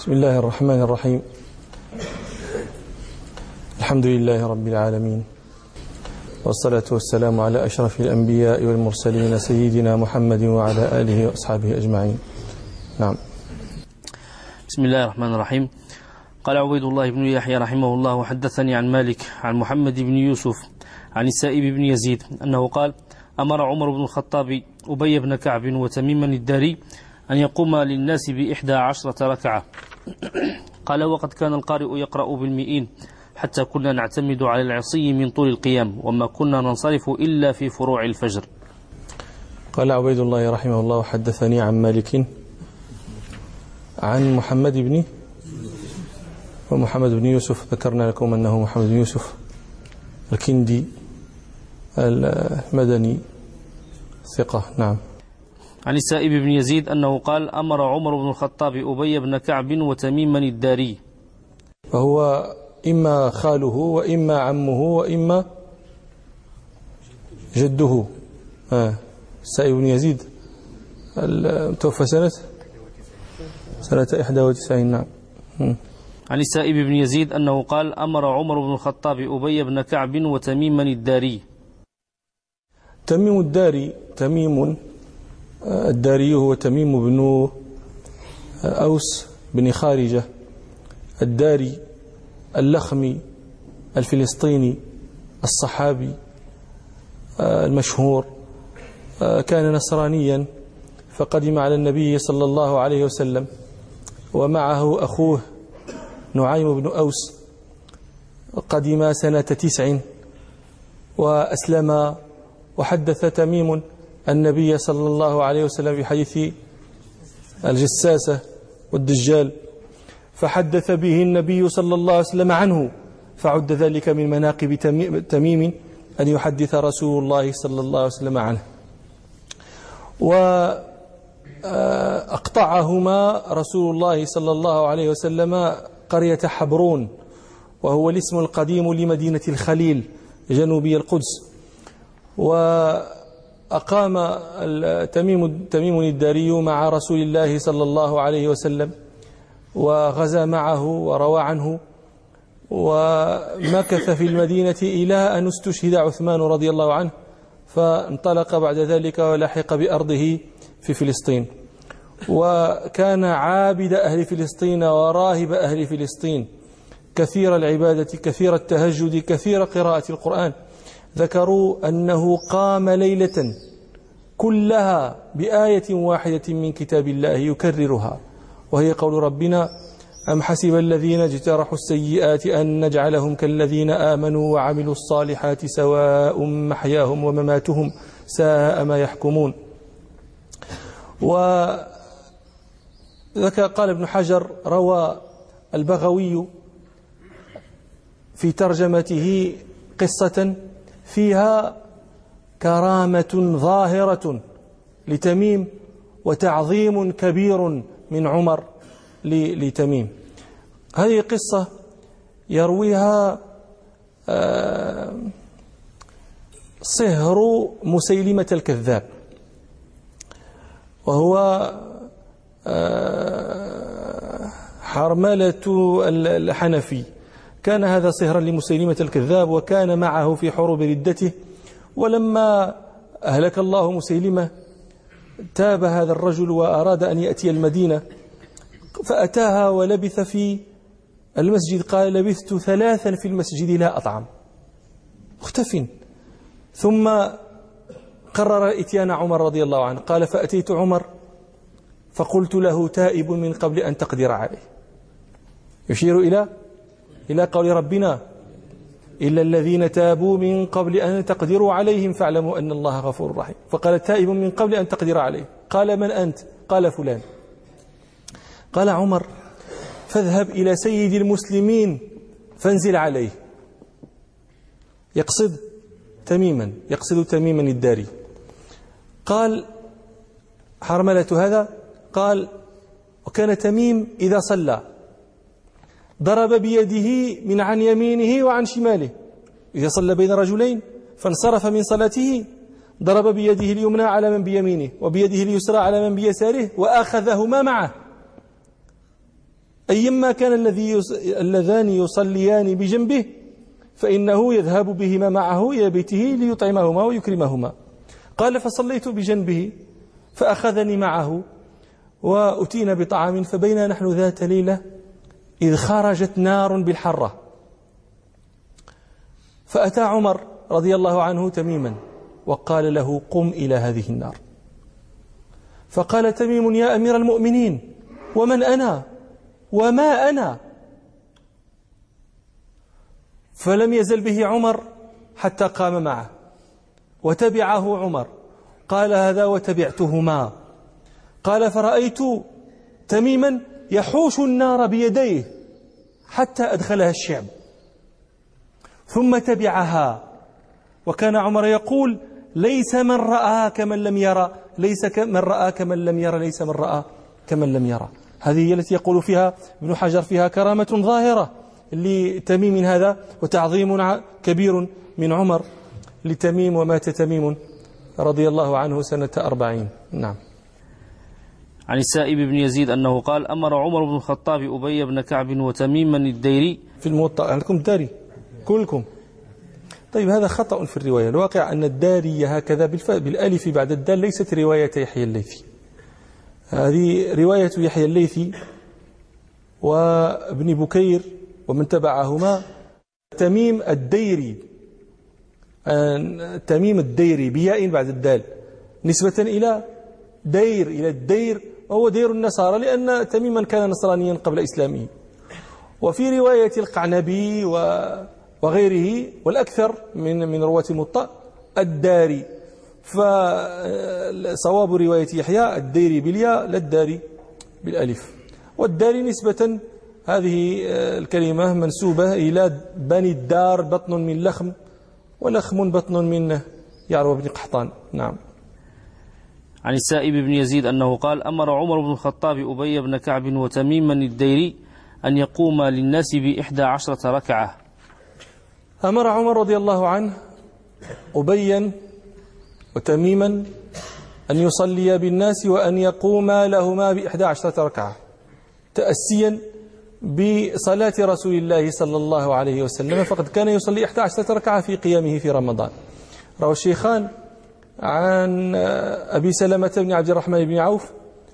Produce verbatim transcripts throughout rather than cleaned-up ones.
بسم الله الرحمن الرحيم. الحمد لله رب العالمين، والصلاة والسلام على أشرف الأنبياء والمرسلين سيدنا محمد وعلى آله وأصحابه أجمعين. نعم. بسم الله الرحمن الرحيم. قال عبيد الله بن يحيى رحمه الله: وحدثني عن مالك عن محمد بن يوسف عن السائب بن يزيد أنه قال: أمر عمر بن الخطاب أبي بن كعب وتميما الداري أن يقوم للناس بإحدى عشرة ركعة. قال: وقد كان القارئ يقرأ بالمئين حتى كنا نعتمد على العصي من طول القيام، وما كنا ننصرف إلا في فروع الفجر. قال عبيد الله رحمه الله: حدثني عن مالك عن محمد بن ومحمد بن يوسف، ذكرنا لكم أنه محمد بن يوسف الكندي المدني ثقة. نعم. عن السائب بن يزيد أنه قال: أمر عمر بن الخطاب أبي بن كعب وتميما الداري. فهو إما خاله وإما عمه وإما جده. آه. السائب بن يزيد توفى سنة سنة إحدى وتسعين. نعم. عن السائب بن يزيد أنه قال: أمر عمر بن الخطاب أبي بن كعب وتميما الداري. تميم الداري تميم الداري هو تميم بن أوس بن خارجة الداري اللخمي الفلسطيني الصحابي المشهور. كان نصرانيا فقدم على النبي صلى الله عليه وسلم ومعه أخوه نعيم بن أوس. قدم سنة تسع وأسلم، وحدث تميم النبي صلى الله عليه وسلم في حديث الجساسة والدجال، فحدث به النبي صلى الله عليه وسلم عنه، فعد ذلك من مناقب تميم أن يحدث رسول الله صلى الله عليه وسلم عنه. وأقطعهما رسول الله صلى الله عليه وسلم قرية حبرون، وهو الاسم القديم لمدينة الخليل جنوبي القدس. وأقام تميم تميم الداري مع رسول الله صلى الله عليه وسلم، وغزا معه وروى عنه، ومكث في المدينة إلى أن استشهد عثمان رضي الله عنه، فانطلق بعد ذلك ولحق بأرضه في فلسطين. وكان عابد أهل فلسطين وراهب أهل فلسطين، كثير العبادة، كثير التهجد، كثير قراءة القرآن. ذكروا أنه قام ليلة كلها بآية واحدة من كتاب الله يكررها، وهي قول ربنا: أم حسب الذين اجترحوا السيئات أن نجعلهم كالذين آمنوا وعملوا الصالحات سواء محياهم ومماتهم ساء ما يحكمون. وذكر قال ابن حجر: روى البغوي في ترجمته قصة فيها كرامة ظاهرة لتميم وتعظيم كبير من عمر لتميم. هذه قصة يرويها صهر مسيلمة الكذاب، وهو حرملة الحنفي. كان هذا صهرا لمسيلمة الكذاب، وكان معه في حروب ردته. ولما أهلك الله مسيلمة تاب هذا الرجل وأراد أن يأتي المدينة، فأتاها ولبث في المسجد. قال: لبثت ثلاثا في المسجد لا أطعم، مختف. ثم قرر إتيان عمر رضي الله عنه. قال: فأتيت عمر فقلت له: تائب من قبل أن تقدر عليه. يشير إلى إلى قول ربنا: إلا الذين تابوا من قبل أن تقدروا عليهم فاعلموا أن الله غفور رحيم. فقال: تائب من قبل أن تقدر عليه. قال: من أنت؟ قال: فلان. قال عمر: فاذهب إلى سيد المسلمين فانزل عليه. يقصد تميما يقصد تميما الداري. قال حرملة هذا، قال: وكان تميم إذا صلى ضرب بيده من عن يمينه وعن شماله. إذا صلى بين رجلين فانصرف من صلاته ضرب بيده اليمنى على من بيمينه وبيده اليسرى على من بيساره وأخذهما معه، أيما كان الذي اللذان يصليان بجنبه فإنه يذهب بهما معه إلى بيته ليطعمهما ويكرمهما. قال فصليت بجنبه فأخذني معه وأتينا بطعام، فبينا نحن ذات ليلة إذ خرجت نار بالحرة، فأتى عمر رضي الله عنه تميما وقال له قم إلى هذه النار. فقال تميم يا أمير المؤمنين ومن أنا وما أنا؟ فلم يزل به عمر حتى قام معه وتبعه عمر. قال هذا وتبعتهما. قال فرأيت تميما يحوش النار بيديه حتى أدخلها الشعب ثم تبعها، وكان عمر يقول ليس من رأى كمن لم يرى، ليس من رأى كمن لم يرى، ليس من رأى كمن لم يرى. هذه هي التي يقول فيها ابن حجر فيها كرامة ظاهرة لتميم هذا وتعظيم كبير من عمر لتميم. ومات تميم رضي الله عنه سنة أربعين. نعم. عن السائب بن يزيد أنه قال أمر عمر بن الخطاب أبي بن كعب وتميما الديري في الموطأ. عندكم الداري كلكم؟ طيب هذا خطأ في الرواية. الواقع أن الداري هكذا بالألف بعد الدال ليست رواية يحيى الليثي، هذه رواية يحيى الليثي وابن بكير ومن تبعهما تميم الديري، تميم الديري بياء بعد الدال نسبة إلى دير، إلى الدير، وهو دير النصارى لأن تميما كان نصرانيا قبل إسلامه. وفي رواية القعنبي وغيره والأكثر من من رواة الموطأ الداري، فصواب رواية يحيى الديري بالياء لا الداري بالألف. والداري نسبة هذه الكلمة منسوبة إلى بني الدار، بطن من لخم ولخم بطن من يعرب بن قحطان. نعم. عن السائب بن يزيد أنه قال أمر عمر بن الخطاب أبي بن كعب وتميما الديري أن يقوم للناس بإحدى عشرة ركعة. أمر عمر رضي الله عنه أبيا وتميما أن يصلي بالناس وأن يقوم لهما بإحدى عشرة ركعة تأسيا بصلاة رسول الله صلى الله عليه وسلم، فقد كان يصلي إحدى عشرة ركعة في قيامه في رمضان. روى الشيخان عن أبي سلمة بن عبد الرحمن بن عوف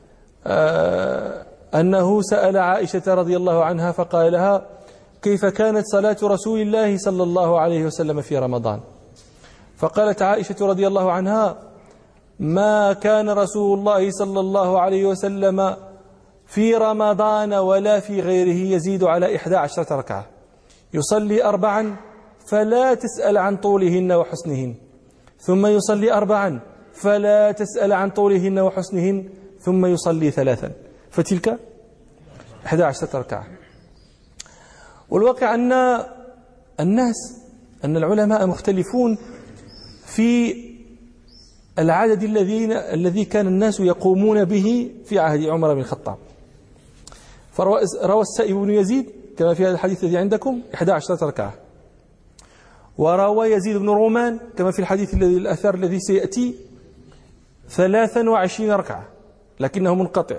أنه سأل عائشة رضي الله عنها فقال لها كيف كانت صلاة رسول الله صلى الله عليه وسلم في رمضان؟ فقالت عائشة رضي الله عنها ما كان رسول الله صلى الله عليه وسلم في رمضان ولا في غيره يزيد على إحدى عشرة ركعة، يصلي أربعا فلا تسأل عن طولهن وحسنهن، ثم يصلي أربعا فلا تسأل عن طولهن وحسنهن، ثم يصلي ثلاثا، فتلك إحدى عشرة ركعة. والواقع أن الناس أن العلماء مختلفون في العدد الذين الذي كان الناس يقومون به في عهد عمر بن الخطاب. فروى السائب بن يزيد كما في هذا الحديث الذي عندكم إحدى عشرة ركعة، وروى يزيد بن رومان كما في الحديث الذي الأثر الذي سيأتي ثلاثا وعشرين ركعة لكنه منقطع.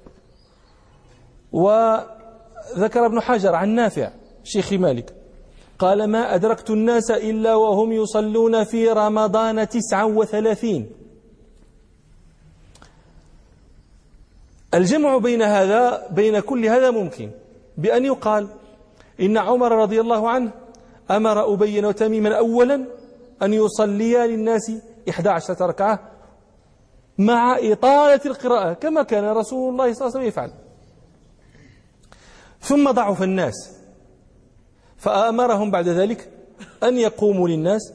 وذكر ابن حجر عن نافع شيخ مالك قال ما أدركت الناس إلا وهم يصلون في رمضان تسعا وثلاثين. الجمع بين هذا بين كل هذا ممكن بأن يقال إن عمر رضي الله عنه أمر أبي وتميما أولا أن يصليا للناس إحدى عشرة ركعة مع إطالة القراءة كما كان رسول الله صلى الله عليه وسلم يفعل، ثم ضعف الناس فأمرهم بعد ذلك أن يقوموا للناس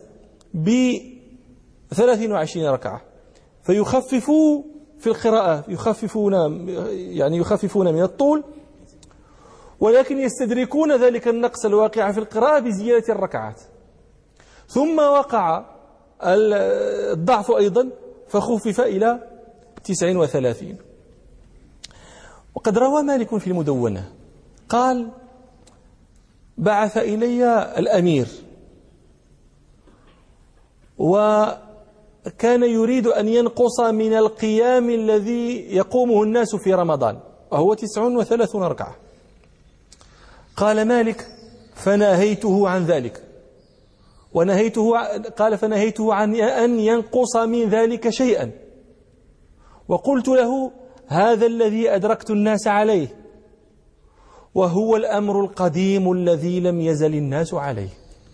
بثلاث وعشرين ركعة فيخففوا في القراءة، يخففون يعني يخففون من الطول، ولكن يستدركون ذلك النقص الواقع في القراءة بزيادة الركعات. ثم وقع الضعف أيضا فخفف إلى تسع وثلاثين. وقد روى مالك في المدونة قال بعث إلي الأمير وكان يريد أن ينقص من القيام الذي يقومه الناس في رمضان وهو تسع وثلاثون ركعة، قال مالك فنهيته عن ذلك، ونهيته قال فنهيته عن أن ينقص من ذلك شيئا، وقلت له هذا الذي أدركت الناس عليه، وهو الأمر القديم الذي لم يزل الناس عليه.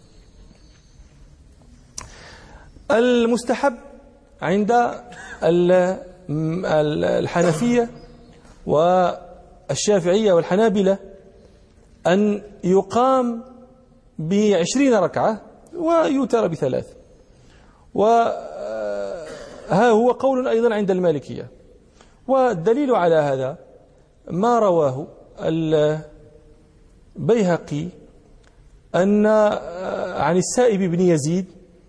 المستحب عند الحنفية والشافعية والحنابلة أن يقام بعشرين ركعة ويوتر بثلاث، وها هو قول أيضا عند المالكية. والدليل على هذا ما رواه البيهقي أن عن السائب بن يزيد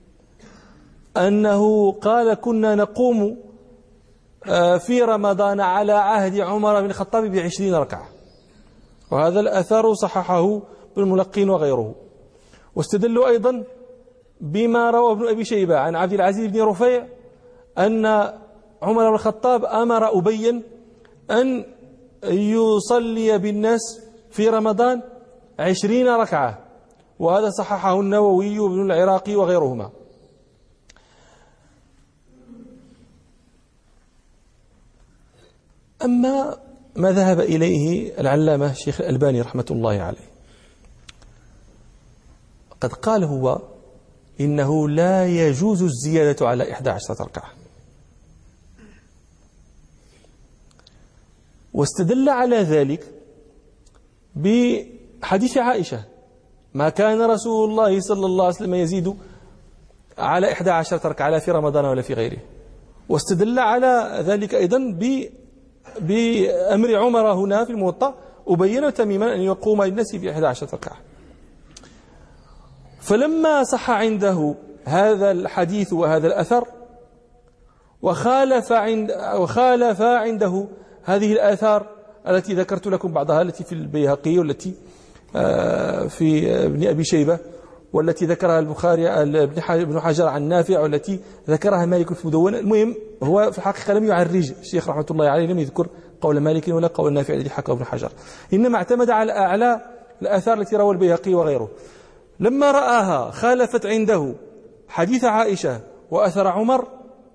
أنه قال كنا نقوم في رمضان على عهد عمر بن الخطاب بعشرين ركعة، وهذا الأثر صححه بالملقين وغيره. واستدلوا أيضا بما روى ابن أبي شيبة عن عبد العزيز بن رفيع أن عمر بن الخطاب أمر أبيا أن يصلي بالناس في رمضان عشرين ركعة، وهذا صححه النووي وابن العراقي وغيرهما. أما ما ذهب إليه العلامة الشيخ الألباني رحمة الله عليه، قد قال هو إنه لا يجوز الزيادة على إحدى عشرة ركعة، واستدل على ذلك بحديث عائشة ما كان رسول الله صلى الله عليه وسلم يزيد على إحدى عشرة ركعة لا في رمضان ولا في غيره. واستدل على ذلك أيضا ب بأمر عمر هنا في الموطأ أبين تميما أن يقوم للناس بإحدى عشرة ركعة. فلما صح عنده هذا الحديث وهذا الأثر وخالف عند وخالف عنده هذه الآثار التي ذكرت لكم بعضها، التي في البيهقي والتي في ابن أبي شيبة والتي ذكرها البخاري ابن حجر عن نافع والتي ذكرها مالك في مدونة. المهم هو في الحقيقة لم يعرج الشيخ رحمة الله عليه، لم يذكر قول مالك ولا قول نافع الذي حكى ابن حجر، إنما اعتمد على أعلى الآثار التي روى البيهقي وغيره. لما رآها خالفت عنده حديث عائشة وأثر عمر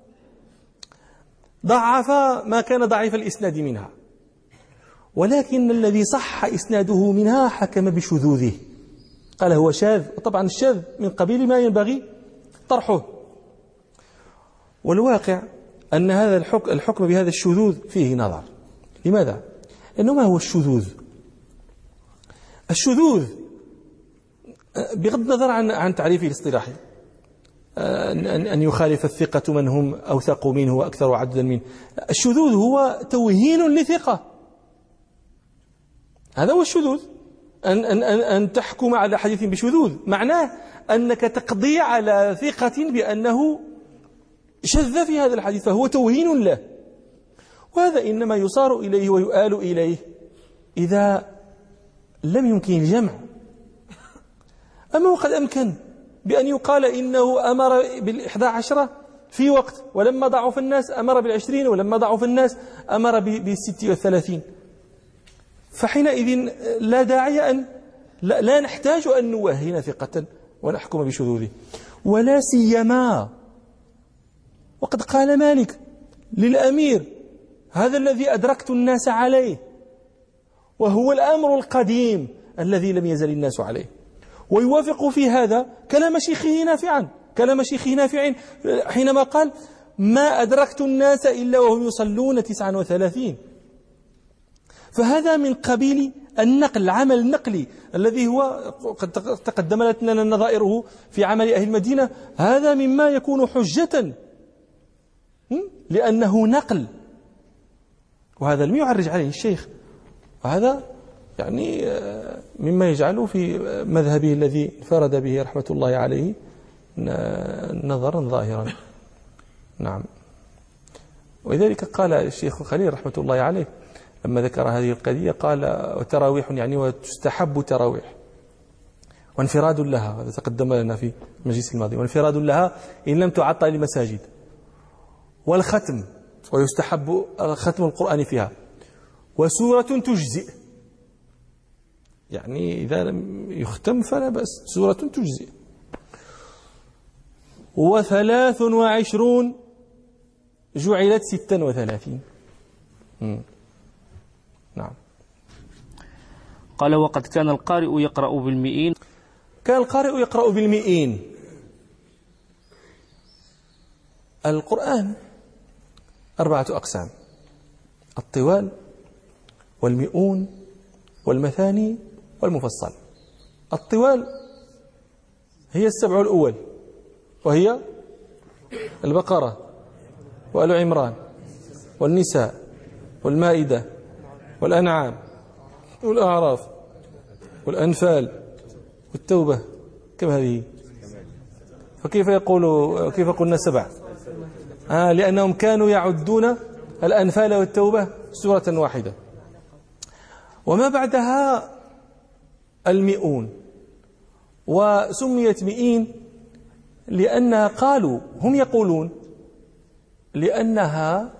ضعف ما كان ضعيف الإسناد منها، ولكن الذي صح إسناده منها حكم بشذوذه، قال هو شاذ، وطبعا الشاذ من قبيل ما ينبغي طرحه. والواقع أن هذا الحكم, الحكم بهذا الشذوذ فيه نظر. لماذا؟ لأنه ما هو الشذوذ؟ الشذوذ بغض النظر عن عن تعريفه الاصطلاحي، أن أن يخالف الثقة من هم أوثق منه وأكثر عددا منه. الشذوذ هو توهين لثقة، هذا هو الشذوذ. أن أن أن أن تحكم على حديث بشذوذ معناه أنك تقضي على ثقة بأنه شذ في هذا الحديث، فهو توهين له، وهذا إنما يصار إليه ويؤال إليه إذا لم يمكن الجمع. أما وقد أمكن بأن يقال إنه أمر بالإحدى عشرة في وقت، ولما ضعف الناس أمر بالعشرين، ولما ضعف الناس أمر بالست والثلاثين، فحينئذ لا داعي أن لا, لا نحتاج أن نوهن ثقة ونحكم بشذوذه، ولا سيما وقد قال مالك للأمير هذا الذي أدركت الناس عليه، وهو الأمر القديم الذي لم يزل الناس عليه. ويوافق في هذا كلام شيخه نافعا كلام شيخه نافع حينما قال ما أدركت الناس إلا وهم يصلون تسعا وثلاثين. فهذا من قبيل النقل، العمل النقلي الذي هو قد تقدم لنا نظائره في عمل أهل المدينة، هذا مما يكون حجة لأنه نقل، وهذا لم يعرج عليه الشيخ، وهذا يعني مما يجعله في مذهبه الذي انفرد به رحمة الله عليه نظرا ظاهرا. نعم. ولذلك قال الشيخ خليل رحمة الله عليه لما ذكر هذه القضية قال وتراويح يعني وتستحب تراويح وانفراد لها، هذا تقدم لنا في المجلس الماضي، وانفراد لها إن لم تعطى للمساجد، والختم ويستحب ختم القرآن فيها، وسورة تجزئ يعني إذا لم يختم فلا بأس، سورة تجزئ. وثلاث وعشرون جعلت ستا وثلاثين. نعم. قال وقد كان القارئ يقرأ بالمئين. كان القارئ يقرأ بالمئين. القرآن أربعة أقسام: الطوال والمئون والمثاني والمفصل. الطوال هي السبع الأول، وهي البقرة وآل عمران والنساء والمائدة والأنعام والأعراف والأنفال والتوبة. كم هذه؟ فكيف يقول كيف قلنا سبع؟ آه لأنهم كانوا يعدون الأنفال والتوبة سورة واحدة. وما بعدها المئون، وسميت مئين لأنها قالوا هم يقولون لأنها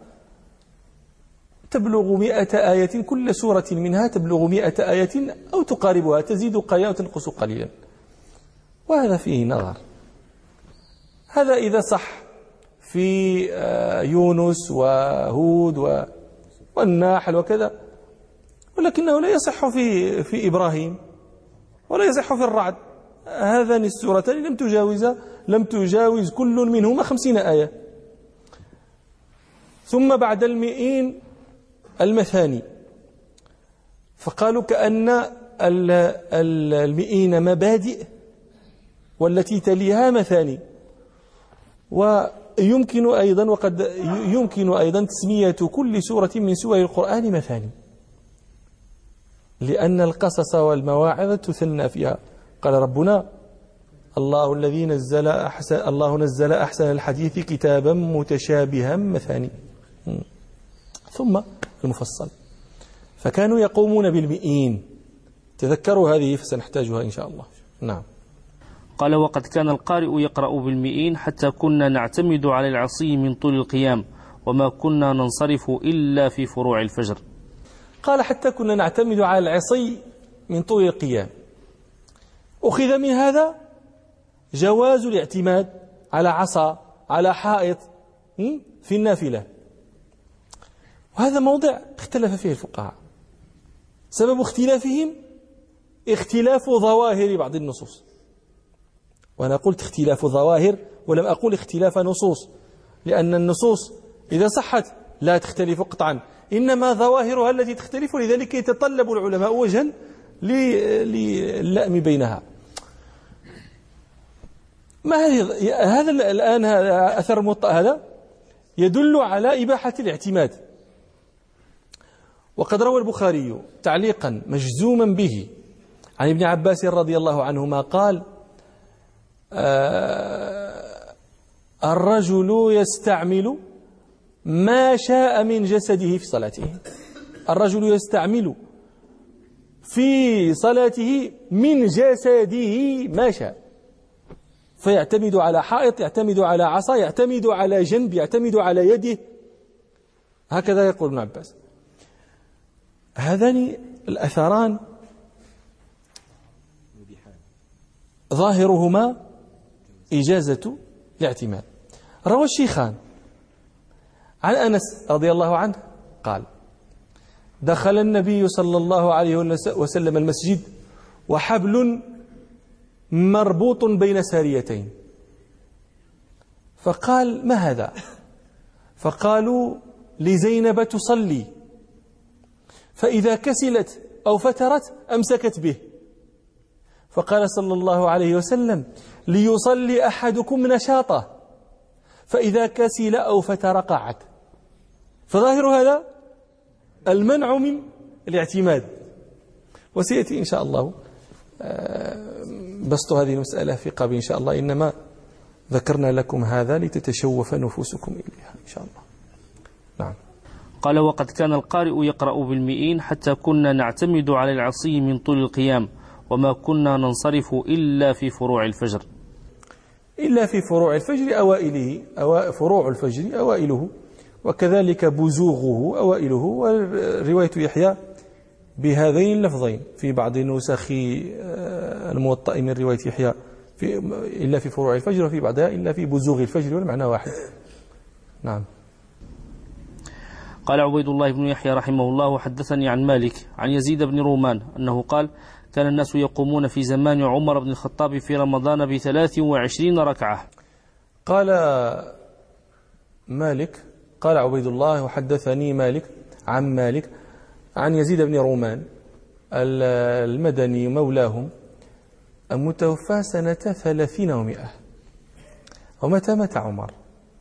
تبلغ مئة آية، كل سورة منها تبلغ مئة آية أو تقاربها، تزيد قليلا وتنقص قليلا، وهذا فيه نظر. هذا إذا صح في يونس وهود والنحل وكذا، ولكنه لا يصح في في إبراهيم ولا يصح في الرعد. هذان السورتان لم تجاوز لم تجاوز كل منهما خمسين آية. ثم بعد المئين المثاني، فقالوا كأن المئين مبادئ والتي تليها مثاني. ويمكن أيضا وقد يمكن أيضا تسمية كل سورة من سور القرآن مثاني، لأن القصص والمواعظ تثنى فيها. قال ربنا: الله الذي نزل أحسن الله نزل أحسن الحديث كتابا متشابها مثاني. ثم المفصل، فكانوا يقومون بالمئين. تذكروا هذه فسنحتاجها إن شاء الله. نعم. قال وقد كان القارئ يقرأ بالمئين حتى كنا نعتمد على العصي من طول القيام، وما كنا ننصرف إلا في فروع الفجر. قال حتى كنا نعتمد على العصي من طول القيام. أخذ من هذا جواز الاعتماد على عصا، على حائط في النافلة، وهذا موضع اختلف فيه الفقهاء. سبب اختلافهم اختلاف ظواهر بعض النصوص، وأنا قلت اختلاف ظواهر ولم أقول اختلاف نصوص، لأن النصوص إذا صحت لا تختلف قطعا، إنما ظواهرها التي تختلف، ولذلك يتطلب العلماء وجها للأم بينها. ما هذا الآن أثر الموطأ هذا يدل على إباحة الاعتماد. وقد روى البخاري تعليقا مجزوما به عن ابن عباس رضي الله عنهما قال: آه الرجل يستعمل ما شاء من جسده في صلاته. الرجل يستعمل في صلاته من جسده ما شاء، فيعتمد على حائط، يعتمد على عصا، يعتمد على جنب، يعتمد على يده، هكذا يقول ابن عباس. هذان الأثران ظاهرهما إجازة الاعتماد. روى الشيخان عن أنس رضي الله عنه قال: دخل النبي صلى الله عليه وسلم المسجد وحبل مربوط بين ساريتين، فقال: ما هذا؟ فقالوا: لزينب تصلي، فإذا كسلت أو فترت أمسكت به. فقال صلى الله عليه وسلم: ليصلي أحدكم نشاطه، فإذا كسل أو فتر قعد. فظاهر هذا المنع من الاعتماد، وسيأتي إن شاء الله بسط هذه المسألة في قبل إن شاء الله، إنما ذكرنا لكم هذا لتتشوف نفوسكم إليها إن شاء الله. نعم. قال وقد كان القارئ يقرأ بالمئين حتى كنا نعتمد على العصي من طول القيام، وما كنا ننصرف إلا في فروع الفجر. إلا في فروع الفجر أوائله، أو فروع الفجر أوائله، وكذلك بزوغه أوائله. ورواية يحيى بهذين اللفظين في بعض نسخ الموطأ من رواية يحيى في إلا في فروع الفجر، وفي بعضها إلا في بزوغ الفجر، والمعنى واحد. نعم. قال عبيد الله بن يحيى رحمه الله وحدثني عن مالك عن يزيد بن رومان أنه قال كان الناس يقومون في زمان عمر بن الخطاب في رمضان بثلاث وعشرين ركعة. قال مالك قال عبيد الله وحدثني مالك عن مالك عن يزيد بن رومان المدني مولاهم المتوفى سنة ثلاثين ومئة. ومتى مات عمر؟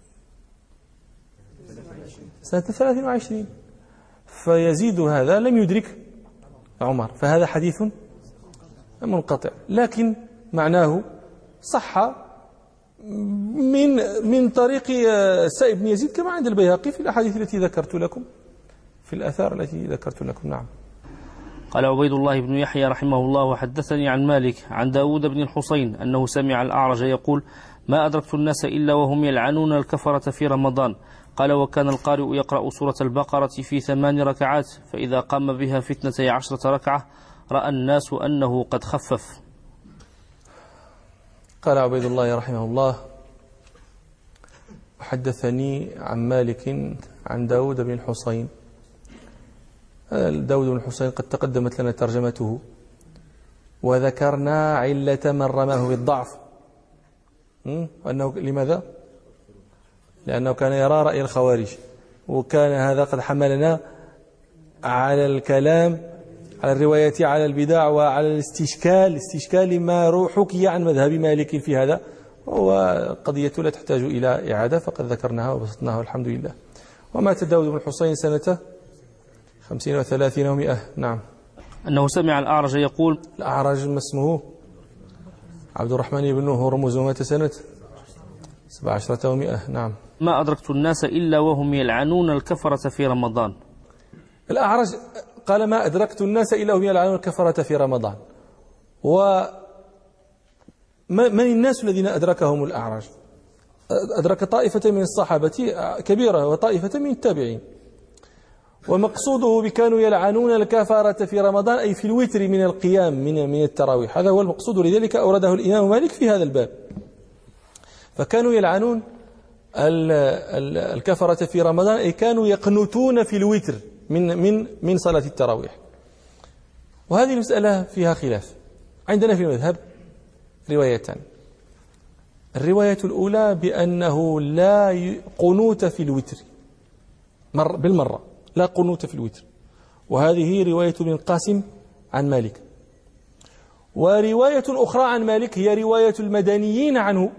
سنة ثلاثين وعشرين. فيزيد هذا لم يدرك عمر، فهذا حديث منقطع، لكن معناه صح من من طريق سائب بن يزيد كما عند البيهقي في الأحاديث التي ذكرت لكم، في الآثار التي ذكرت لكم. نعم. قال عبيد الله بن يحيى رحمه الله وحدثني عن مالك عن داود بن الحصين أنه سمع الأعرج يقول ما أدركت الناس إلا وهم يلعنون الكفرة في رمضان. قال وكان القارئ يقرأ سورة البقرة في ثمان ركعات، فإذا قام بها في اثنتي عشرة ركعة رأى الناس أنه قد خفف. قال عبيد الله رحمه الله وحدثني عن مالك عن داود بن الحصين. داود بن الحصين قد تقدمت لنا ترجمته، وذكرنا علة من رماه بالضعف، أنه لماذا؟ لأنه كان يرى رأي الخوارج، وكان هذا قد حملنا على الكلام على الرواية على البدع وعلى الاستشكال استشكال ما حكي عن مذهب مالك في هذا، وقضية لا تحتاج إلى إعادة فقد ذكرناها وبسطناها والحمد لله. ومات داود بن الحصين سنة خمسين وثلاثين ومئة. نعم. أنه سمع الأعرج يقول الأعرج ما اسمه؟ عبد الرحمن بن هرمز، ومات سنة سبع عشرة ومئة. نعم. ما أدركت الناس إلا وهم يلعنون الكفرة في رمضان. الأعرج قال ما أدركت الناس إلا وهم يلعنون الكفرة في رمضان. ومن الناس الذين أدركهم الأعرج؟ أدرك طائفة من الصحابة كبيرة وطائفة من التابعين، ومقصوده بكانوا يلعنون الكفرة في رمضان أي في الوتر من القيام من من التراويح، هذا هو المقصود، لذلك أورده الإمام مالك في هذا الباب. فكانوا يلعنون الكفرة في رمضان أي كانوا يقنتون في الوتر من من من صلاة التراويح. وهذه المسألة فيها خلاف عندنا في المذهب، روايتان. الرواية الأولى بأنه لا قنوت في الوتر مر بالمرة، لا قنوت في الوتر، وهذه رواية ابن القاسم عن مالك. ورواية أخرى عن مالك هي رواية المدنيين عنه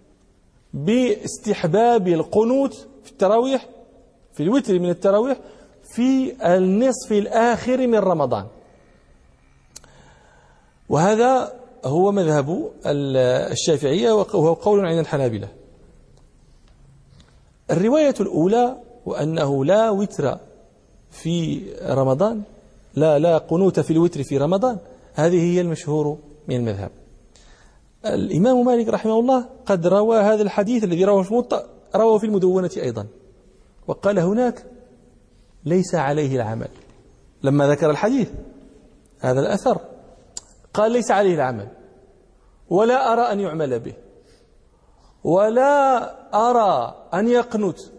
باستحباب القنوت في التراويح في الوتر من التراويح في النصف الآخر من رمضان، وهذا هو مذهب الشافعية وهو قول عند الحنابلة. الرواية الأولى وأنه لا وتر في رمضان، لا لا قنوت في الوتر في رمضان، هذه هي المشهور من المذهب. الإمام مالك رحمه الله قد روى هذا الحديث الذي رواه في الموطأ، رواه في المدونة أيضا، وقال هناك ليس عليه العمل. لما ذكر الحديث هذا الأثر قال ليس عليه العمل، ولا أرى أن يعمل به، ولا أرى أن يقنت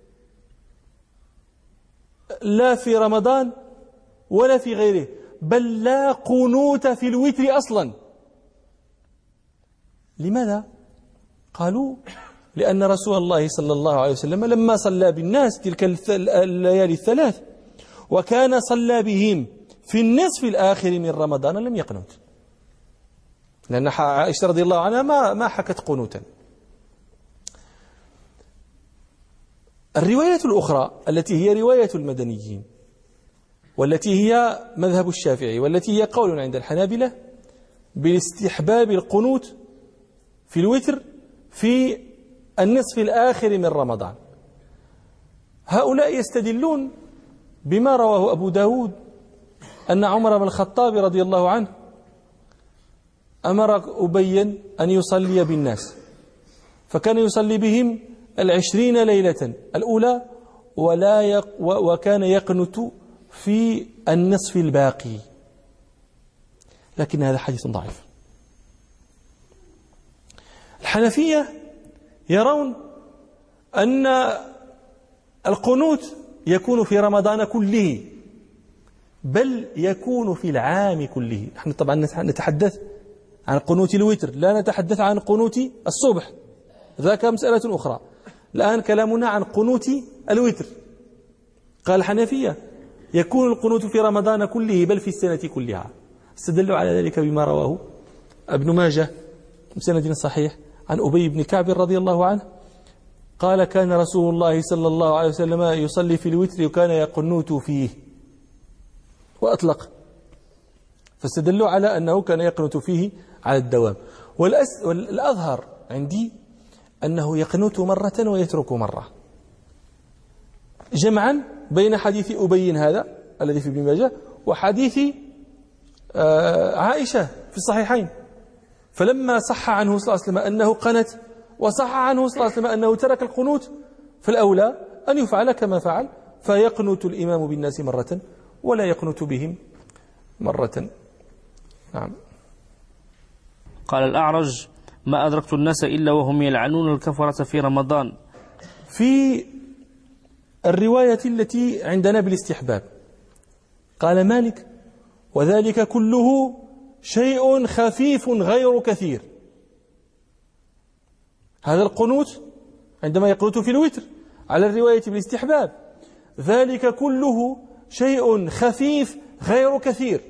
لا في رمضان ولا في غيره، بل لا قنوت في الوتر أصلا. لماذا؟ قالوا لأن رسول الله صلى الله عليه وسلم لما صلى بالناس تلك الليالي الثلاث وكان صلى بهم في النصف الآخر من رمضان لم يقنت، لأن عائشة رضي الله عنها ما ما حكت قنوتا. الرواية الأخرى التي هي رواية المدنيين والتي هي مذهب الشافعي والتي هي قول عند الحنابلة بالاستحباب القنوت في الوتر في النصف الآخر من رمضان، هؤلاء يستدلون بما رواه أبو داود أن عمر بن الخطاب رضي الله عنه أمر أبيا أن يصلي بالناس، فكان يصلي بهم العشرين ليلة الأولى، ولا يق وكان يقنت في النصف الباقي، لكن هذا حديث ضعيف. الحنفية يرون أن القنوت يكون في رمضان كله، بل يكون في العام كله. نحن طبعا نتحدث عن قنوت الوتر، لا نتحدث عن قنوت الصبح، ذاك مسألة أخرى. الآن كلامنا عن قنوت الوتر. قال الحنفية يكون القنوت في رمضان كله بل في السنة كلها. استدلوا على ذلك بما رواه ابن ماجه بسند صحيح عن أبي بن كعب رضي الله عنه قال كان رسول الله صلى الله عليه وسلم يصلي في الوتر وكان يقنوت فيه، وأطلق، فاستدلوا على أنه كان يقنوت فيه على الدوام. والأظهر عندي أنه يقنوت مرة ويترك مرة، جمعا بين حديث أبي هذا الذي في ابن ماجه وحديث عائشة في الصحيحين. فلما صح عنه صلى الله عليه وسلم أنه قنت وصح عنه صلى الله عليه وسلم أنه ترك القنوت، فالأولى أن يفعل كما فعل، فيقنت الإمام بالناس مرة ولا يقنت بهم مرة. نعم. قال الأعرج ما أدركت الناس إلا وهم يلعنون الكفرة في رمضان. في الرواية التي عندنا بالاستحباب قال مالك وذلك كله شيء خفيف غير كثير. هذا القنوت عندما يقنت في الوتر على الرواية بالاستحباب، ذلك كله شيء خفيف غير كثير.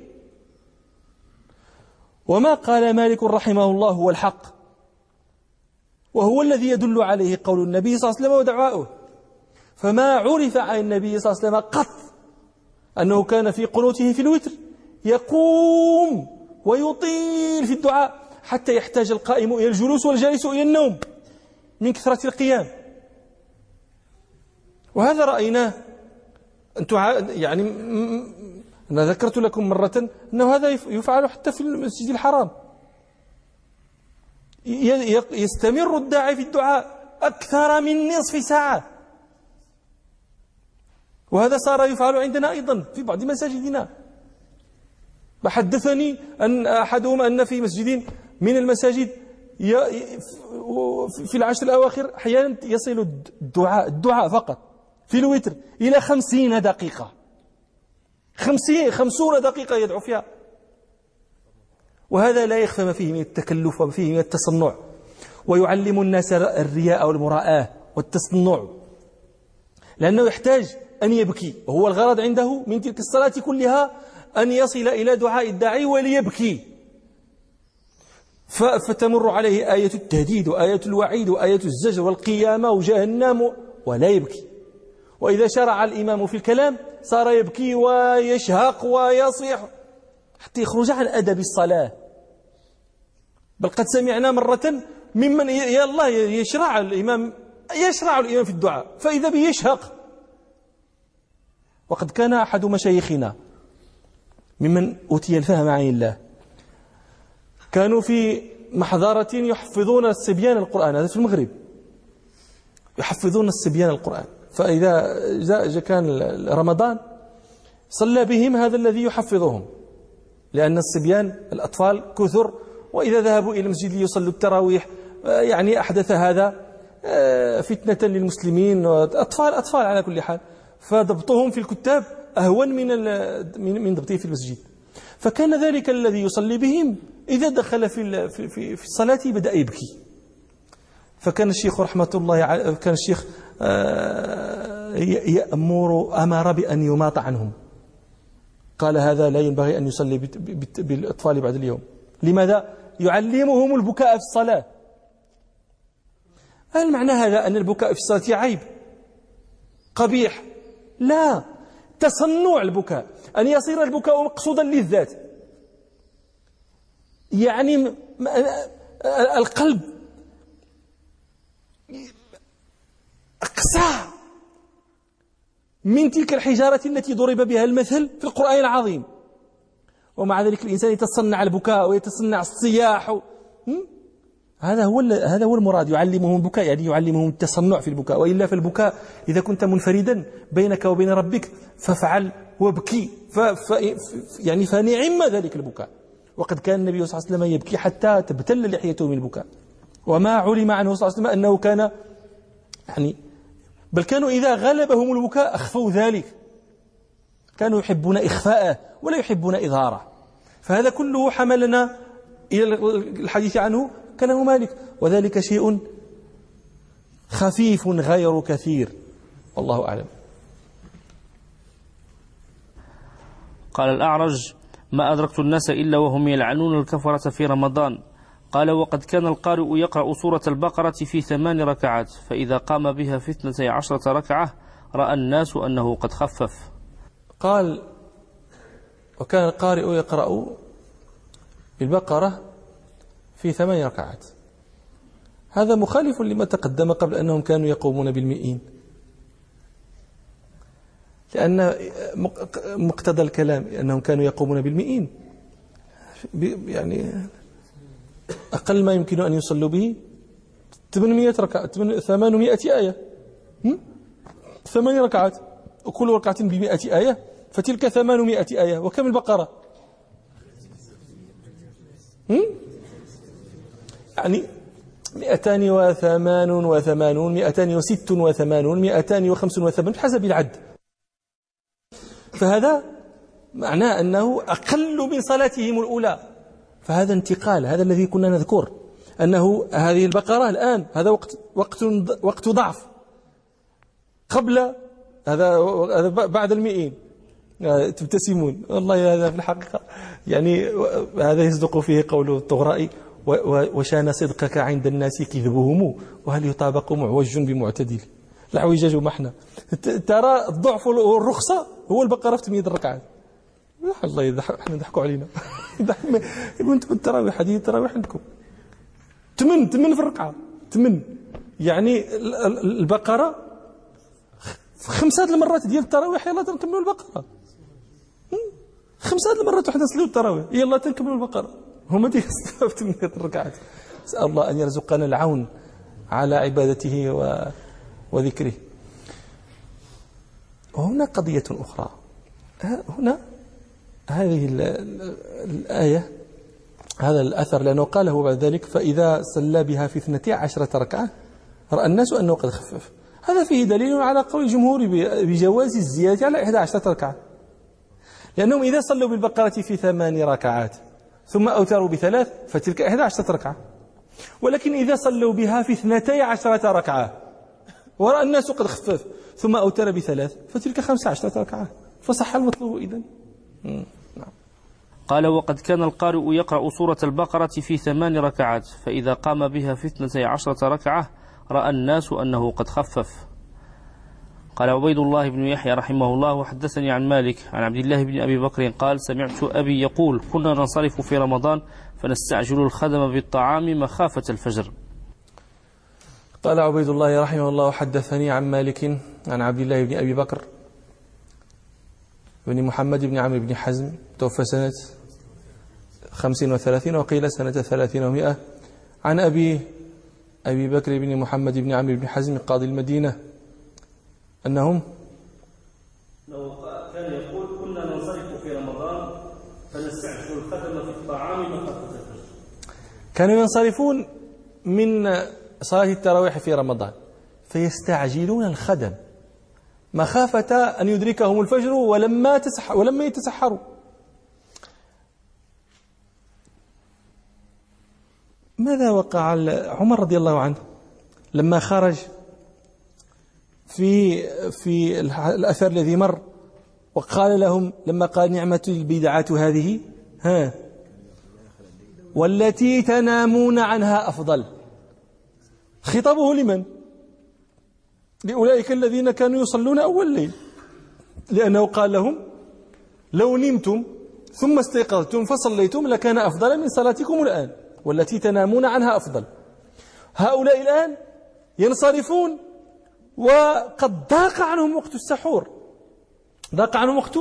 وما قال مالك رحمه الله هو الحق، وهو الذي يدل عليه قول النبي صلى الله عليه وسلم ودعاؤه. فما عرف عن النبي صلى الله عليه وسلم قط أنه كان في قنوته في الوتر يقوم ويطيل في الدعاء حتى يحتاج القائم إلى الجلوس والجالس إلى النوم من كثرة القيام. وهذا رأيناه. يعني أنا ذكرت لكم مرة أنه هذا يفعل حتى في المسجد الحرام، يستمر الداعي في الدعاء أكثر من نصف ساعة، وهذا صار يفعل عندنا أيضا في بعض مساجدنا. فحدثني أن أحدهم أن في مسجد من المساجد في العشر الأواخر أحيانا يصل الدعاء الدعاء فقط في الوتر إلى خمسين دقيقة، خمسين خمسون دقيقة يدعو فيها. وهذا لا يخفى ما فيه من التكلف وما فيه من التصنع، ويعلم الناس الرياء والمراءة والتصنع، لأنه يحتاج أن يبكي، وهو الغرض عنده من تلك الصلاة كلها أن يصل إلى دعاء الداعي وليبكي. فتمر عليه آية التهديد وآية الوعيد وآية الزجر والقيامة وجهنم ولا يبكي. وإذا شرع الإمام في الكلام صار يبكي ويشهق ويصيح حتى يخرج عن أدب الصلاة. بل قد سمعنا مرة ممن يا الله يشرع الإمام يشرع الإمام في الدعاء فإذا به يشهق. وقد كان أحد مشايخنا ممن أوتي الفهم عن الله كانوا في محضرة يحفظون الصبيان القرآن، هذا في المغرب، يحفظون الصبيان القرآن. فإذا جاء كان رمضان صلى بهم هذا الذي يحفظهم، لأن الصبيان الأطفال كثر، وإذا ذهبوا إلى المسجد ليصلوا التراويح يعني أحدث هذا فتنة للمسلمين، أطفال أطفال على كل حال، فضبطهم في الكتاب أهون من من ضبطه في المسجد. فكان ذلك الذي يصلي بهم إذا دخل في في في الصلاة بدأ يبكي. فكان الشيخ رحمة الله كان الشيخ يأمر أمر بأن يماط عنهم، قال هذا لا ينبغي أن يصلي بالأطفال بعد اليوم. لماذا؟ يعلمهم البكاء في الصلاة. هل معنى هذا أن البكاء في الصلاة عيب قبيح؟ لا، تصنع البكاء، أن يصير البكاء مقصودا للذات، يعني القلب أقسى من تلك الحجارة التي ضرب بها المثل في القرآن العظيم، ومع ذلك الإنسان يتصنع البكاء ويتصنع الصياح. هذا هو هذا هو المراد، يعلمهم البكاء، يعني يعلمهم التصنع في البكاء. وإلا في البكاء إذا كنت منفردا بينك وبين ربك فافعل وابكي، ف يعني فنعم ذلك البكاء. وقد كان النبي صلى الله عليه وسلم يبكي حتى تبتل لحيته من البكاء، وما علم عنه صلى الله عليه وسلم أنه كان يعني، بل كانوا إذا غلبهم البكاء أخفوا ذلك، كانوا يحبون إخفاءه ولا يحبون إظهاره. فهذا كله حملنا إلى الحديث عنه كلام مالك، وذلك شيء خفيف غير كثير، والله أعلم. قال الأعرج: ما أدركت الناس إلا وهم يلعنون الكفرة في رمضان. قال: وقد كان القارئ يقرأ سورة البقرة في ثمان ركعات، فإذا قام بها في اثنتي عشرة ركعة رأى الناس أنه قد خفف. قال: وكان القارئ يقرأ البقرة في ثمان ركعات. هذا مخالف لما تقدم قبل أنهم كانوا يقومون بالمئين، لأن مقتضى الكلام أنهم كانوا يقومون بالمئين، يعني أقل ما يمكن أن يصلوا به ثمانمائة ركعة، ثمانمائة آية، ثمان ركعات، وكل ركعة بمئة آية، فتلك ثمانمائة آية. وكم البقرة؟ يعني مئتان وثمان وثمانون، مئتان وست وثمانون، مئتان وخمس وثمانون، بحسب العد. فهذا معناه أنه أقل من صلاتهم الأولى. فهذا انتقال، هذا الذي كنا نذكر، أنه هذه البقرة الآن هذا وقت وقت وقت ضعف، قبل هذا هذا بعد المئين. تبتسمون، والله هذا في الحقيقة يعني هذا يصدق فيه قول الطغرائي: وشان صدقك عند الناس كذبهم، وهل يطابق معوج بمعتدل. العوجاج محنة. ترى الضعف والرخصة هو البقرة في ثمانية ركعات. الله يضحك، احنا نضحكوا علينا. انتم التراويح هذه التراويح عندكم ثمن ثمن في الركعة، ثمن يعني البقرة خمسة المرات ديال التراويح. يلا تنكملوا البقرة، خمسة المرات وحده نصليوا التراويح، يلا تنكملوا البقرة. هما ديال في ثمانية ركعات. نسأل الله أن يرزقنا العون على عبادته و... وذكره. وهنا قضية أخرى، هنا هذه الآية، هذا الأثر، لأنه قاله بعد ذلك: فإذا صلى بها في اثنتي عشرة ركعة رأى الناس أنه قد خفف. هذا فيه دليل على قول الجمهور بجواز الزيادة على إحدى عشرة ركعة، لأنهم إذا صلوا بالبقرة في ثمان ركعات ثم أوتروا بثلاث فتلك إحدى عشرة ركعة. ولكن إذا صلوا بها في اثنتي عشرة ركعة ورأى الناس قد خفف ثم أوتر بثلاث فتلك خمس عشرة ركعة، فصح المطلوب إذن. نعم. قال: وقد كان القارئ يقرأ سورة البقرة في ثمان ركعات، فإذا قام بها في اثنتي عشرة ركعة رأى الناس أنه قد خفف. قال عبيد الله بن يحيى رحمه الله: وحدثني عن مالك عن عبد الله بن أبي بكر قال: سمعت أبي يقول: كنا ننصرف في رمضان فنستعجل الخدم بالطعام مخافة الفجر. قال عبيد الله رحمه الله: حدثني عن مالك عن عبد الله بن أبي بكر بن محمد بن عمرو بن حزم، توفى سنة خمس وثلاثين وقيل سنة ثلاثين ومائة، عن أبي أبي بكر بن محمد بن عمرو بن حزم قاضي المدينة أنهم كان يقول: كنا ننصرف في رمضان فنستعجل الخدم في الطعام مخافة الفجر. كانوا ينصرفون من صلاة التراويح في رمضان فيستعجلون الخدم مخافة أن يدركهم الفجر ولما تسح ولما يتسحروا. ماذا وقع عمر رضي الله عنه لما خرج في في الأثر الذي مر وقال لهم، لما قال: نعمة البدعة هذه ها والتي تنامون عنها أفضل. خطابه لمن؟ لأولئك الذين كانوا يصلون أول الليل، لأنه قال لهم: لو نمتم ثم استيقظتم فصليتم لكان أفضل من صلاتكم الآن، والتي تنامون عنها أفضل. هؤلاء الآن ينصرفون وقد ضاق عنهم وقت السحور، ضاق عنهم وقت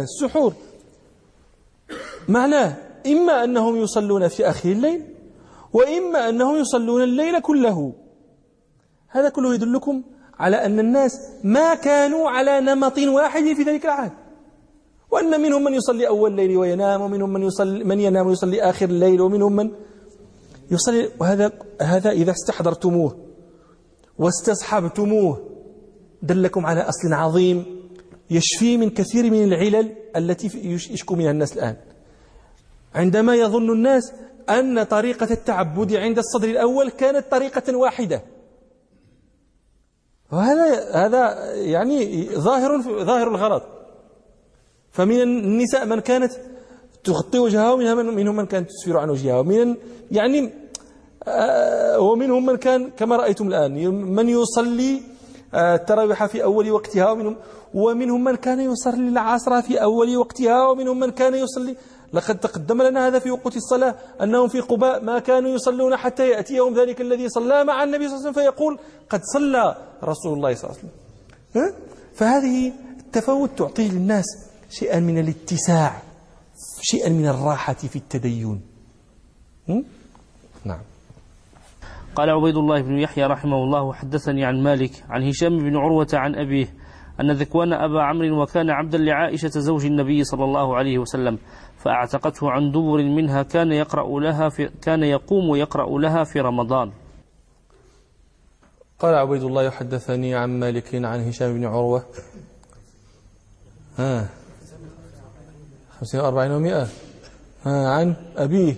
السحور. معناه إما أنهم يصلون في آخر الليل، وإما أنهم يصلون الليل كله. هذا كله يدلكم على أن الناس ما كانوا على نمط واحد في ذلك العهد، وأن منهم من يصلي أول الليل وينام، ومنهم من يصلي من ينام ويصلي آخر الليل، ومنهم من يصلي. وهذا هذا إذا استحضرتموه واستصحبتموه دلكم على أصل عظيم يشفي من كثير من العلل التي يشكو منها الناس الآن، عندما يظن الناس أن طريقة التعبد عند الصدر الأول كانت طريقة واحدة. وهذا هذا يعني ظاهر ظاهر الغلط. فمن النساء من كانت تغطي وجهها، ومنهم منهم من كانت تسفر عن وجهها، ومن يعني آه ومنهم من كان كما رأيتم الآن من يصلي التراويح في أول وقتها، ومنهم ومنهم من كان يصلي العصر في أول وقتها، ومنهم من كان يصلي. لقد تقدم لنا هذا في وقت الصلاة أنهم في قباء ما كانوا يصلون حتى يأتيهم ذلك الذي صلى مع النبي صلى الله عليه وسلم فيقول قد صلى رسول الله صلى الله عليه وسلم. فهذه التفاوت تعطي للناس شيئا من الاتساع، شيئا من الراحة في التدين. نعم. قال عبيد الله بن يحيى رحمه الله: حدثني عن مالك عن هشام بن عروة عن أبيه أن ذكوان أبا عمرو وكان عبدا لعائشة زوج النبي صلى الله عليه وسلم فأعتقته عن دبر منها كان يقرأ لها في كان يقوم يقرأ لها في رمضان. قال عبيد الله: يحدثني عن مالك عن هشام بن عروة ها خمسين وأربعين ومئة ها عن أبيه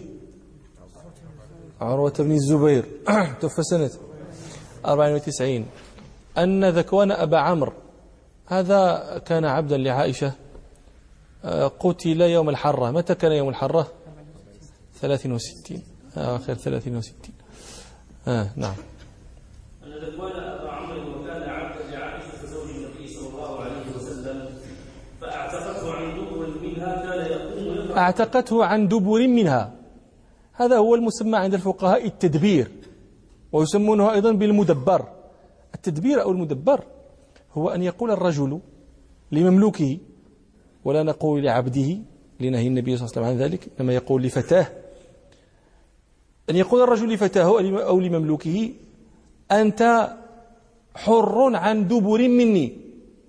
عروة بن الزبير توفى سنة أربعين وتسعين أن ذكوان أبا عمرو هذا كان عبدا لعائشة، قتل يوم الحرة. متى كان يوم الحرة؟ ثلاثين وستين آخر ثلاثين وستين آه نعم. أن ذكوان أبا عمرو وكان عبدا لعائشة زوج النبي صلى الله عليه وسلم فأعتقته عن دبر منها كان يقوم أعتقته عن دبر منها. هذا هو المسمى عند الفقهاء التدبير، ويسمونه أيضا بالمدبر. التدبير أو المدبر هو أن يقول الرجل لمملوكه، ولا نقول لعبده لنهي النبي صلى الله عليه وسلم عن ذلك، إنما يقول لفتاه، أن يقول الرجل لفتاه أو لمملوكه: أنت حر عن دبر مني،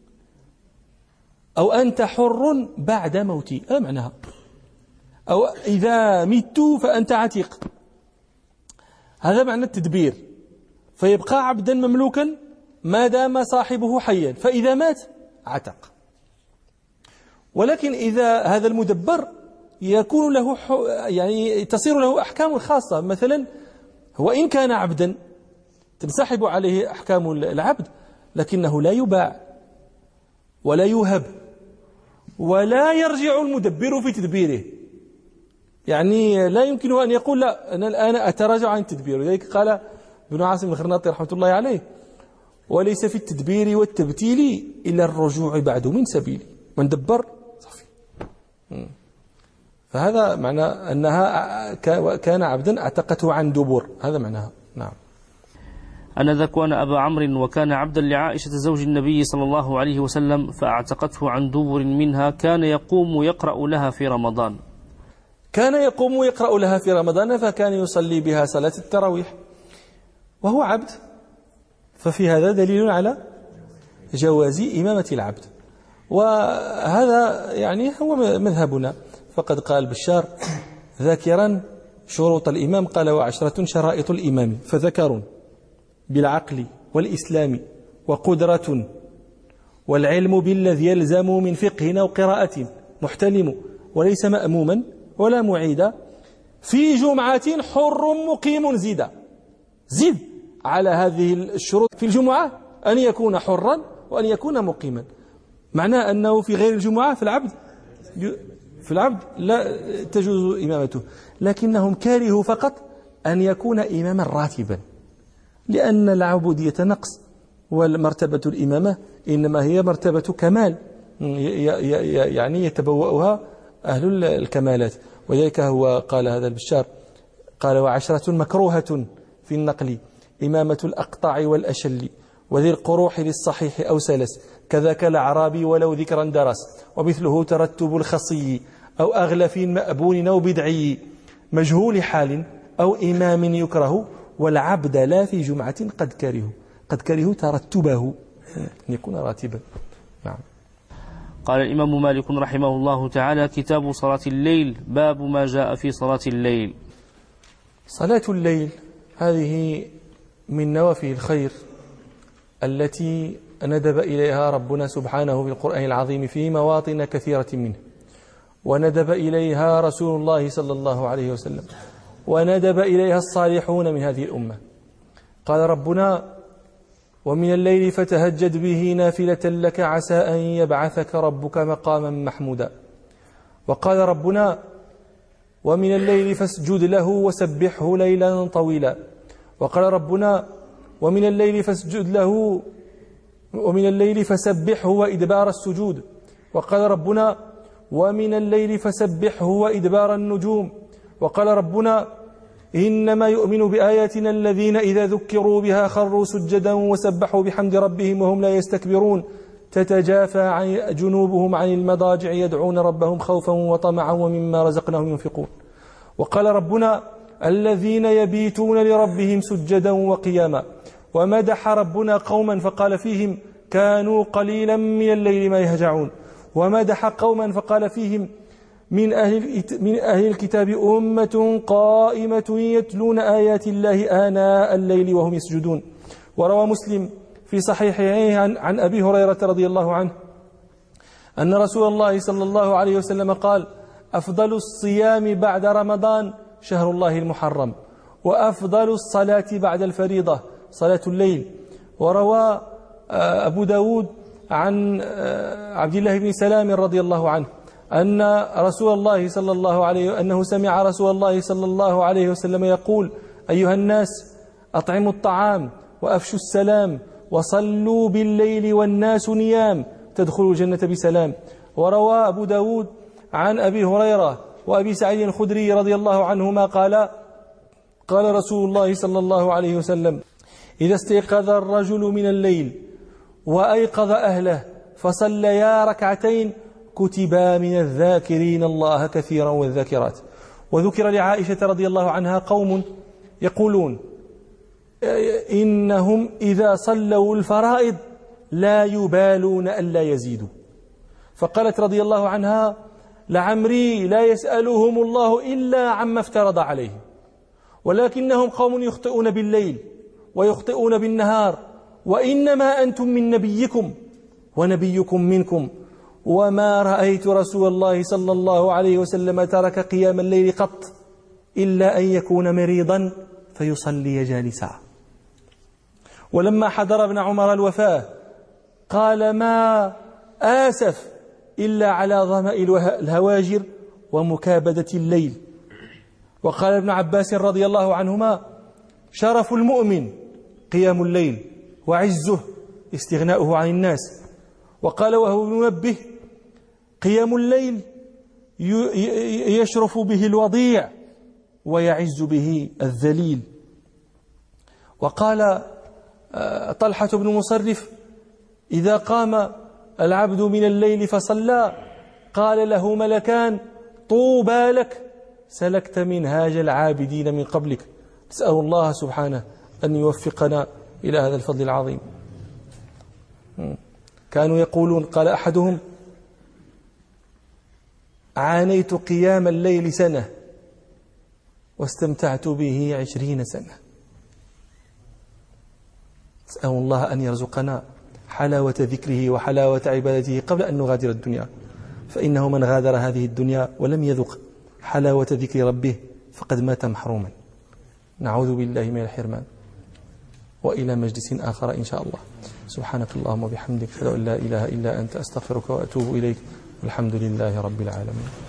أو أنت حر بعد موتي. هذا معناها. أو إذا مت فأنت عتيق. هذا معنى التدبير. فيبقى عبدا مملوكا ما دام صاحبه حيا، فإذا مات عتق. ولكن إذا هذا المدبر يكون له يعني تصير له أحكام خاصة. مثلا هو إن كان عبدا تنسحب عليه أحكام العبد، لكنه لا يباع ولا يوهب ولا يرجع المدبر في تدبيره. يعني لا يمكنه أن يقول: لا أنا الآن أتراجع عن التدبير. ولذلك قال ابن عاصم الخرناطي رحمة الله عليه: وليس في التدبير والتبتيل إلا الرجوع بعد من سبيل من دبر صفي. فهذا معنى أنها كان عبدا اعتقته عن دبر، هذا معناها. نعم. أن ذكوان أبا عمرو وكان عبدا لعائشة زوج النبي صلى الله عليه وسلم فأعتقته عن دبر منها كان يقوم يقرأ لها في رمضان. كان يقوم يقرأ لها في رمضان، فكان يصلي بها صلاة التراويح وهو عبد. ففي هذا دليل على جواز إمامة العبد، وهذا يعني هو مذهبنا. فقد قال بشار ذاكرا شروط الإمام قال: وعشرة شرائط الإمام، فذكر بالعقل والإسلام وقدرة والعلم بالذي يلزم من فقه أو قراءة، محتلم وليس مأموما ولا معيدا، في جمعة حر مقيم. زيد زيد على هذه الشروط في الجمعة أن يكون حرا وأن يكون مقيما. معناه أنه في غير الجمعة في العبد في العبد لا تجوز إمامته، لكنهم كارهوا فقط أن يكون إماما راتبا، لأن العبودية نقص، والمرتبة الإمامة إنما هي مرتبة كمال يعني يتبوأها أهل الكمالات. وذلك هو قال هذا البشار قال: وعشرة مكروهة في النقل، إمامة الأقطاع والأشل، وذي القروح للصحيح أو سلس، كذاك الأعرابي ولو ذكرا درس، ومثله ترتب الخصي أو أغلف مأبون أو بدعي، مجهول حال أو إمام يكره، والعبد لا في جمعة قد كره قد كره ترتبه أن يكون راتبا. نعم. قال الإمام مالك رحمه الله تعالى: كتاب صلاة الليل، باب ما جاء في صلاة الليل. صلاة الليل هذه من نوافل الخير التي ندب إليها ربنا سبحانه في القرآن العظيم في مواطن كثيرة منه، وندب إليها رسول الله صلى الله عليه وسلم، وندب إليها الصالحون من هذه الأمة. قال ربنا: ومن الليل فتهجد به نافلة لك عسى أن يبعثك ربك مقاما محمودا. وقال ربنا: ومن الليل فاسجد له وسبحه ليلا طويلا. وقال ربنا: ومن الليل فاسجد له ومن الليل فسبحه وإدبار السجود. وقال ربنا: ومن الليل فسبحه وإدبار النجوم. وقال ربنا: إنما يؤمن بآياتنا الذين إذا ذكروا بها خروا سجدا وسبحوا بحمد ربهم وهم لا يستكبرون تتجافى عن جنوبهم عن المضاجع يدعون ربهم خوفا وطمعا ومما رزقناهم ينفقون. وقال ربنا: الذين يبيتون لربهم سجدا وقياما. ومدح ربنا قوما فقال فيهم: كانوا قليلا من الليل ما يهجعون. ومدح قوما فقال فيهم: من أهل, من أهل الكتاب أمة قائمة يتلون آيات الله آناء الليل وهم يسجدون. وروى مسلم في صحيحه عن, عن أبي هريرة رضي الله عنه أن رسول الله صلى الله عليه وسلم قال: أفضل الصيام بعد رمضان شهر الله المحرم، وأفضل الصلاة بعد الفريضة صلاة الليل. وروى أبو داود عن عبد الله بن سلام رضي الله عنه أن رسول الله صلى الله عليه أنه سمع رسول الله صلى الله عليه وسلم يقول: أيها الناس أطعموا الطعام وأفشوا السلام وصلوا بالليل والناس نيام تدخلوا الجنة بسلام. وروى أبو داود عن أبي هريرة وأبي سعيد الخدري رضي الله عنهما قال: قال رسول الله صلى الله عليه وسلم: إذا استيقظ الرجل من الليل وأيقظ أهله فصليا ركعتين كتبا من الذاكرين الله كثيرا والذاكرات. وذكر لعائشة رضي الله عنها قوم يقولون: إنهم إذا صلوا الفرائض لا يبالون ألا يزيدوا. فقالت رضي الله عنها: لعمري لا يسألهم الله إلا عما افترض عليهم، ولكنهم قوم يخطئون بالليل ويخطئون بالنهار، وإنما أنتم من نبيكم ونبيكم منكم، وما رأيت رسول الله صلى الله عليه وسلم ترك قيام الليل قط إلا أن يكون مريضا فيصلي جالسا. ولما حضر ابن عمر الوفاة قال: ما آسف إلا على ظمأ الهواجر ومكابدة الليل. وقال ابن عباس رضي الله عنهما: شرف المؤمن قيام الليل، وعزه استغناؤه عن الناس. وقال وهو ينبه: قيام الليل يشرف به الوضيع ويعز به الذليل. وقال طلحة بن مصرف: إذا قام العبد من الليل فصلى قال له ملكان: طوبى لك سلكت منهاج العابدين من قبلك. نسأل الله سبحانه أن يوفقنا إلى هذا الفضل العظيم. كانوا يقولون، قال أحدهم: عانيت قيام الليل سنة واستمتعت به عشرين سنة. نسأل الله أن يرزقنا حلاوة ذكره وحلاوة عبادته قبل أن نغادر الدنيا، فإنه من غادر هذه الدنيا ولم يذق حلاوة ذكر ربه فقد مات محروما. نعوذ بالله من الحرمان. وإلى مجلس آخر إن شاء الله. سبحانك اللهم وبحمدك أشهد أن لا إله إلا أنت أستغفرك وأتوب إليك، والحمد لله رب العالمين.